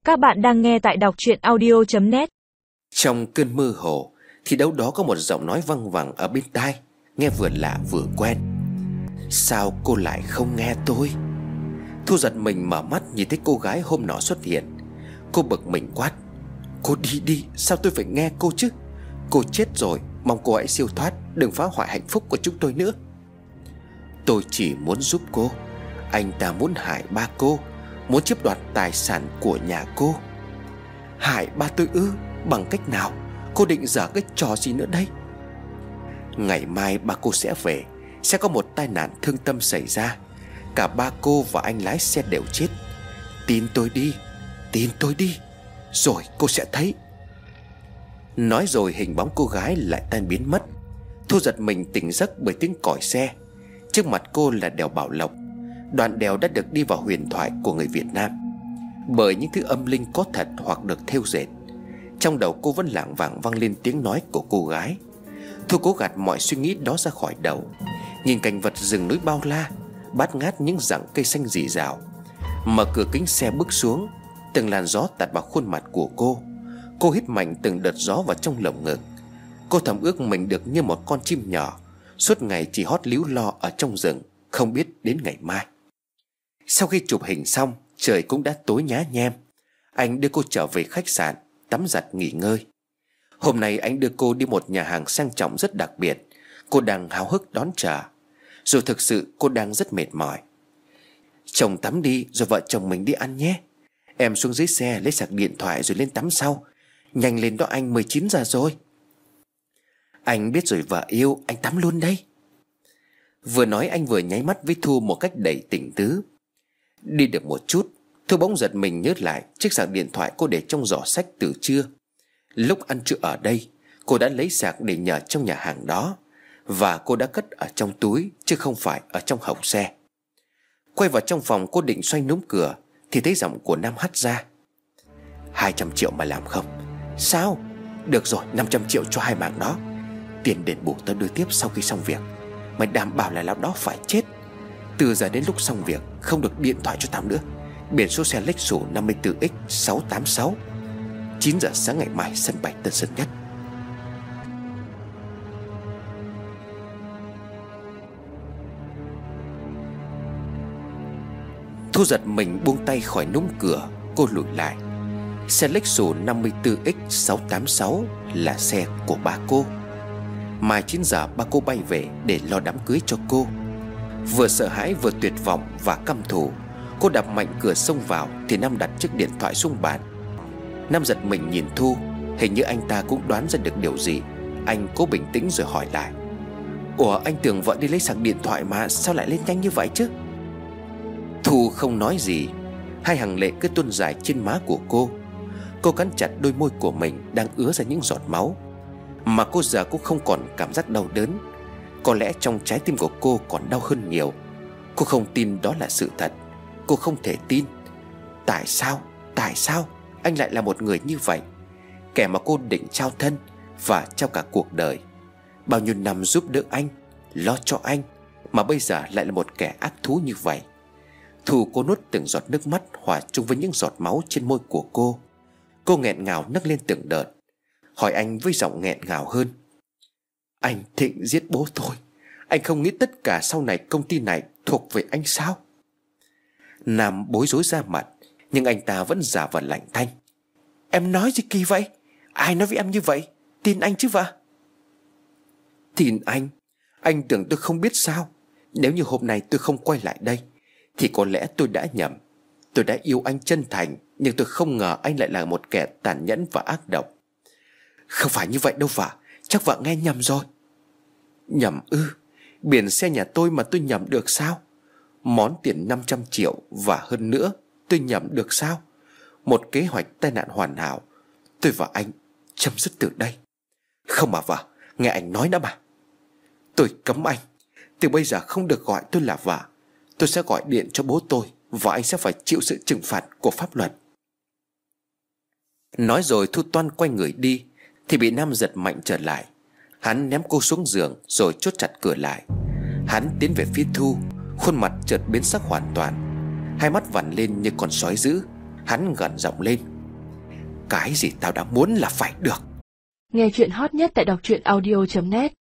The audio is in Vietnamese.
Các bạn đang nghe tại đọc truyện audio.net. Trong cơn mơ hồ thì đâu đó có một giọng nói văng vẳng ở bên tai, nghe vừa lạ vừa quen. Sao cô lại không nghe tôi? Thu giật mình mở mắt nhìn thấy cô gái hôm nọ xuất hiện. Cô bực mình quát: Cô đi đi, sao tôi phải nghe cô chứ? Cô chết rồi, mong cô hãy siêu thoát, đừng phá hoại hạnh phúc của chúng tôi nữa. Tôi chỉ muốn giúp cô. Anh ta muốn hại ba cô, muốn chiếm đoạt tài sản của nhà cô. Hại ba tôi ư? Bằng cách nào? Cô định giở cái trò gì nữa đây? Ngày mai ba cô sẽ về, sẽ có một tai nạn thương tâm xảy ra. Cả ba cô và anh lái xe đều chết. Tin tôi đi, tin tôi đi, rồi cô sẽ thấy. Nói rồi hình bóng cô gái lại tan biến mất. Thu giật mình tỉnh giấc bởi tiếng còi xe. Trước mặt cô là đèo Bảo Lộc. Đoạn đèo đã được đi vào huyền thoại của người Việt Nam, bởi những thứ âm linh có thật hoặc được thêu dệt. Trong đầu cô vẫn lảng vảng vang lên tiếng nói của cô gái. Thu cố gạt mọi suy nghĩ đó ra khỏi đầu, nhìn cảnh vật rừng núi bao la, bát ngát những rặng cây xanh rì rào. Mở cửa kính xe bước xuống. Từng làn gió tạt vào khuôn mặt của cô. Cô hít mạnh từng đợt gió vào trong lồng ngực. Cô thầm ước mình được như một con chim nhỏ, suốt ngày chỉ hót líu lo ở trong rừng, không biết đến ngày mai. Sau khi chụp hình xong, trời cũng đã tối nhá nhem. Anh đưa cô trở về khách sạn, tắm giặt nghỉ ngơi. Hôm nay anh đưa cô đi một nhà hàng sang trọng rất đặc biệt. Cô đang háo hức đón chờ, dù thực sự cô đang rất mệt mỏi. Chồng tắm đi rồi vợ chồng mình đi ăn nhé. Em xuống dưới xe lấy sạc điện thoại rồi lên tắm sau. Nhanh lên đó anh, 19 giờ rồi. Anh biết rồi vợ yêu, anh tắm luôn đây. Vừa nói anh vừa nháy mắt với Thu một cách đầy tình tứ. Đi được một chút, Thu bỗng giật mình nhớ lại chiếc sạc điện thoại cô để trong giỏ sách từ trưa. Lúc ăn trưa ở đây, cô đã lấy sạc để nhờ trong nhà hàng đó, và cô đã cất ở trong túi chứ không phải ở trong hộc xe. Quay vào trong phòng, cô định xoay núm cửa thì thấy giọng của Nam hắt ra: 200 triệu mà làm không? Sao? Được rồi, 500 triệu cho hai mảng đó. Tiền đền bù tao đưa tiếp sau khi xong việc. Mày đảm bảo là lão đó phải chết. Từ giờ đến lúc xong việc không được điện thoại cho tao nữa. Biển số xe Lexus 54X686. 9 giờ sáng ngày mai, sân bay Tân Sơn Nhất. Thu giật mình buông tay khỏi núm cửa. Cô lùi lại. Xe Lexus 54X686 là xe của ba cô. Mai 9 giờ ba cô bay về để lo đám cưới cho cô. Vừa sợ hãi vừa tuyệt vọng và căm thù, cô đập mạnh cửa xông vào thì Nam đặt chiếc điện thoại xuống bàn. Nam giật mình nhìn Thu, hình như anh ta cũng đoán ra được điều gì. Anh cố bình tĩnh rồi hỏi lại: Ủa, anh tưởng vợ đi lấy sạc điện thoại mà, sao lại lên nhanh như vậy chứ? Thu không nói gì. Hai hàng lệ cứ tuôn dài trên má của cô. Cô cắn chặt đôi môi của mình đang ứa ra những giọt máu. Mà cô giờ cũng không còn cảm giác đau đớn. Có lẽ trong trái tim của cô còn đau hơn nhiều. Cô không tin đó là sự thật. Cô không thể tin. Tại sao anh lại là một người như vậy? Kẻ mà cô định trao thân và trao cả cuộc đời. Bao nhiêu năm giúp đỡ anh, lo cho anh, mà bây giờ lại là một kẻ ác thú như vậy. Thu cô nuốt từng giọt nước mắt hòa chung với những giọt máu trên môi của cô. Cô nghẹn ngào nấc lên từng đợt, hỏi anh với giọng nghẹn ngào hơn: Anh Thịnh giết bố tôi. Anh không nghĩ tất cả sau này công ty này thuộc về anh sao? Nam bối rối ra mặt, nhưng anh ta vẫn giả vờ lạnh thanh: Em nói gì kỳ vậy? Ai nói với em như vậy? Tin anh chứ vợ? Tin anh? Anh tưởng tôi không biết sao? Nếu như hôm nay tôi không quay lại đây thì có lẽ tôi đã nhầm. Tôi đã yêu anh chân thành, nhưng tôi không ngờ anh lại là một kẻ tàn nhẫn và ác độc. Không phải như vậy đâu vợ, chắc vợ nghe nhầm rồi. Nhầm ư? Biển xe nhà tôi mà tôi nhầm được sao? Món tiền 500 triệu và hơn nữa tôi nhầm được sao? Một kế hoạch tai nạn hoàn hảo, tôi và anh chấm dứt từ đây. Không mà vợ, nghe anh nói đã mà. Tôi cấm anh, từ bây giờ không được gọi tôi là vợ. Tôi sẽ gọi điện cho bố tôi, và anh sẽ phải chịu sự trừng phạt của pháp luật. Nói rồi Thu toan quay người đi thì bị Nam giật mạnh trở lại. Hắn ném cô xuống giường rồi chốt chặt cửa lại. Hắn tiến về phía Thu, khuôn mặt chợt biến sắc hoàn toàn. Hai mắt vằn lên như con sói dữ. Hắn gằn giọng lên: Cái gì tao đã muốn là phải được. Nghe chuyện hot nhất tại đọc truyện audio.net.